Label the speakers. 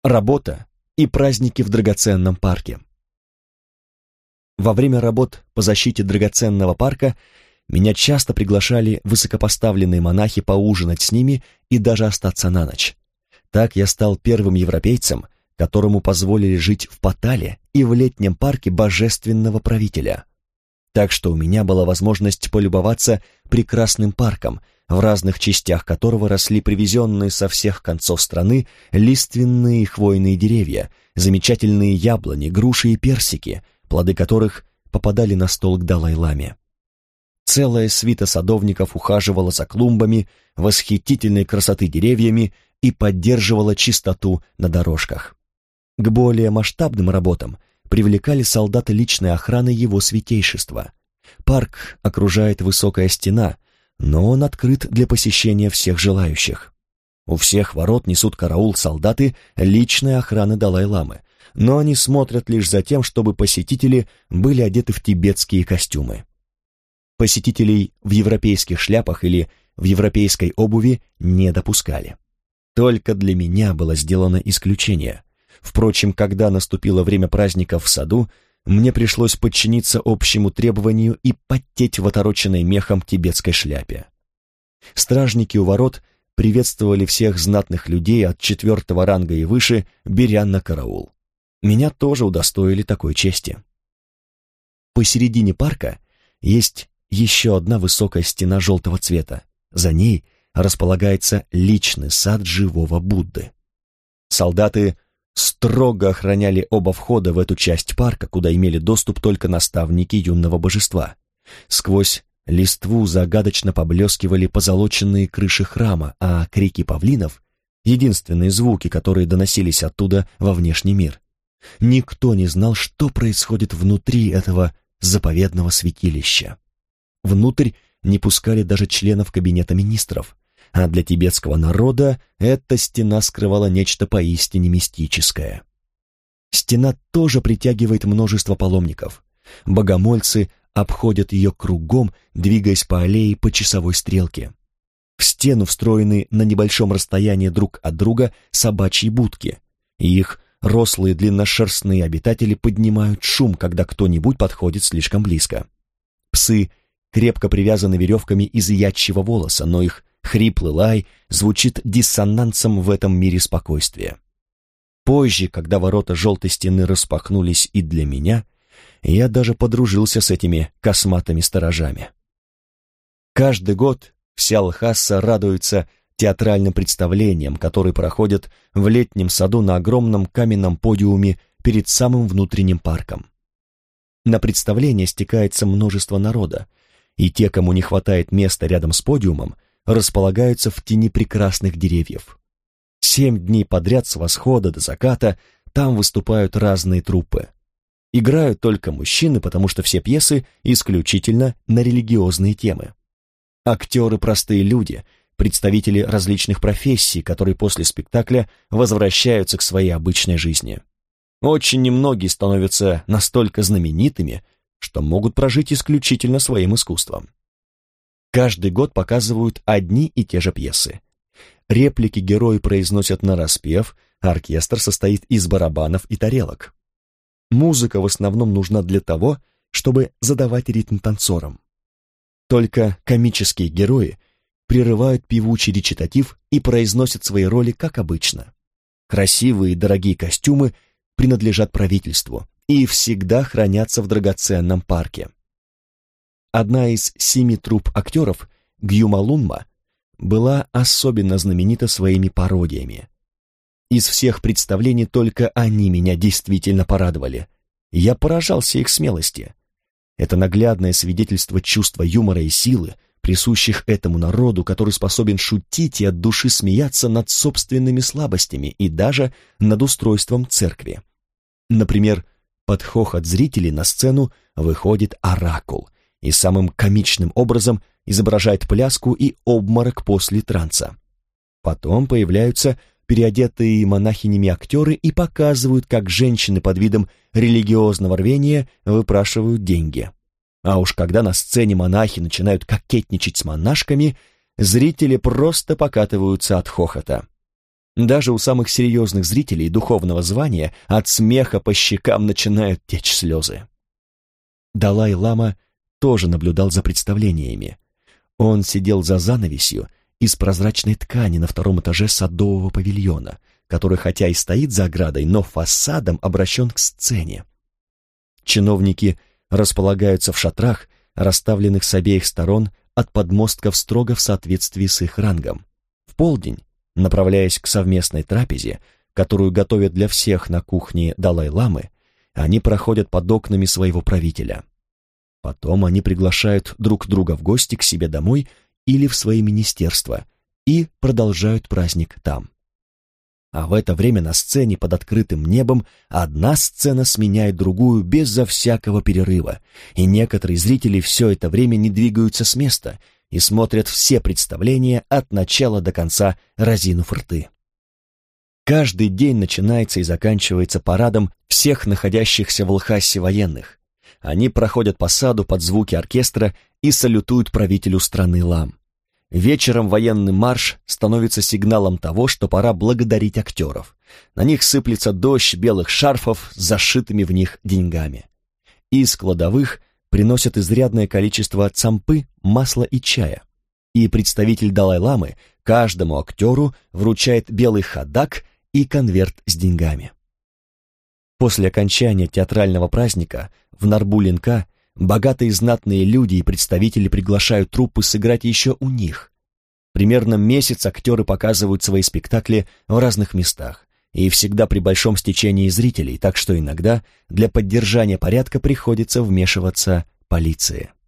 Speaker 1: Работа и праздники в драгоценном парке. Во время работ по защите драгоценного парка меня часто приглашали высокопоставленные монахи поужинать с ними и даже остаться на ночь. Так я стал первым европейцем, которому позволили жить в Паттале и в летнем парке божественного правителя. Так что у меня была возможность полюбоваться прекрасным парком, в разных частях которого росли привезенные со всех концов страны лиственные и хвойные деревья, замечательные яблони, груши и персики, плоды которых попадали на стол к Далай-ламе. Целая свита садовников ухаживала за клумбами, восхитительной красоты деревьями и поддерживала чистоту на дорожках. К более масштабным работам привлекали солдаты личной охраны его святейшества. Парк окружает высокая стена, но он открыт для посещения всех желающих. У всех ворот несут караул солдаты личной охраны Далай-ламы, но они смотрят лишь за тем, чтобы посетители были одеты в тибетские костюмы. Посетителей в европейских шляпах или в европейской обуви не допускали. Только для меня было сделано исключение. Впрочем, когда наступило время праздников в саду, мне пришлось подчиниться общему требованию и подтеть в отороченной мехом тибетской шляпе. Стражники у ворот приветствовали всех знатных людей от 4-го ранга и выше, беря на караул. Меня тоже удостоили такой чести. Посередине парка есть еще одна высокая стена желтого цвета. За ней располагается личный сад живого Будды. Солдаты строго охраняли оба входа в эту часть парка, куда имели доступ только наставники юного божества. Сквозь листву загадочно поблескивали позолоченные крыши храма, а крики павлинов — единственные звуки, которые доносились оттуда во внешний мир. Никто не знал, что происходит внутри этого заповедного святилища. Внутрь не пускали даже членов кабинета министров, а для тибетского народа эта стена скрывала нечто поистине мистическое. Стена тоже притягивает множество паломников. Богомольцы обходят ее кругом, двигаясь по аллее по часовой стрелке. В стену встроены на небольшом расстоянии друг от друга собачьи будки, и их рослые длинношерстные обитатели поднимают шум, когда кто-нибудь подходит слишком близко. Псы крепко привязаны веревками из ячьего волоса, но их хриплый лай звучит диссонансом в этом мире спокойствия. Позже, когда ворота желтой стены распахнулись и для меня, я даже подружился с этими косматыми сторожами. Каждый год вся Лхаса радуется театральным представлениям, которые проходят в летнем саду на огромном каменном подиуме перед самым внутренним парком. На представление стекается множество народа, и те, кому не хватает места рядом с подиумом, располагаются в тени прекрасных деревьев. 7 дней подряд с восхода до заката там выступают разные труппы. Играют только мужчины, потому что все пьесы исключительно на религиозные темы. Актеры — простые люди, представители различных профессий, которые после спектакля возвращаются к своей обычной жизни. Очень немногие становятся настолько знаменитыми, что могут прожить исключительно своим искусством. Каждый год показывают одни и те же пьесы. Реплики герои произносят нараспев, а оркестр состоит из барабанов и тарелок. Музыка в основном нужна для того, чтобы задавать ритм танцорам. Только комические герои прерывают певучий речитатив и произносят свои роли как обычно. Красивые и дорогие костюмы принадлежат правительству и всегда хранятся в драгоценном парке. Одна из 7 трупп актеров, Гьюма Лунма, была особенно знаменита своими пародиями. Из всех представлений только они меня действительно порадовали. Я поражался их смелости. Это наглядное свидетельство чувства юмора и силы, присущих этому народу, который способен шутить и от души смеяться над собственными слабостями и даже над устройством церкви. Например, под хохот зрителей на сцену выходит оракул и самым комичным образом изображает пляску и обморок после транса. Потом появляются переодетые монахинями актеры и показывают, как женщины под видом религиозного рвения выпрашивают деньги. А уж когда на сцене монахи начинают кокетничать с монашками, зрители просто покатываются от хохота. Даже у самых серьезных зрителей духовного звания от смеха по щекам начинают течь слезы. Далай-лама тоже наблюдал за представлениями. Он сидел за занавесью из прозрачной ткани на втором этаже садового павильона, который хотя и стоит за оградой, но фасадом обращен к сцене. Чиновники располагаются в шатрах, расставленных с обеих сторон от подмостков строго в соответствии с их рангом. В полдень, направляясь к совместной трапезе, которую готовят для всех на кухне Далай-ламы, они проходят под окнами своего правителя. Потом они приглашают друг друга в гости к себе домой или в свои министерства и продолжают праздник там. А в это время на сцене под открытым небом одна сцена сменяет другую безо всякого перерыва, и некоторые зрители все это время не двигаются с места и смотрят все представления от начала до конца, разинув рты. Каждый день начинается и заканчивается парадом всех находящихся в Лхасе военных. Они проходят по саду под звуки оркестра и салютуют правителю страны Лам. Вечером военный марш становится сигналом того, что пора благодарить актеров. На них сыплется дождь белых шарфов с зашитыми в них деньгами. Из кладовых приносят изрядное количество цампы, масла и чая. И представитель Далай-ламы каждому актеру вручает белый ходак и конверт с деньгами. После окончания театрального праздника в Нарбу-Линка богатые знатные люди и представители приглашают труппы сыграть еще у них. Примерно месяц актеры показывают свои спектакли в разных местах, и всегда при большом стечении зрителей, так что иногда для поддержания порядка приходится вмешиваться полиции.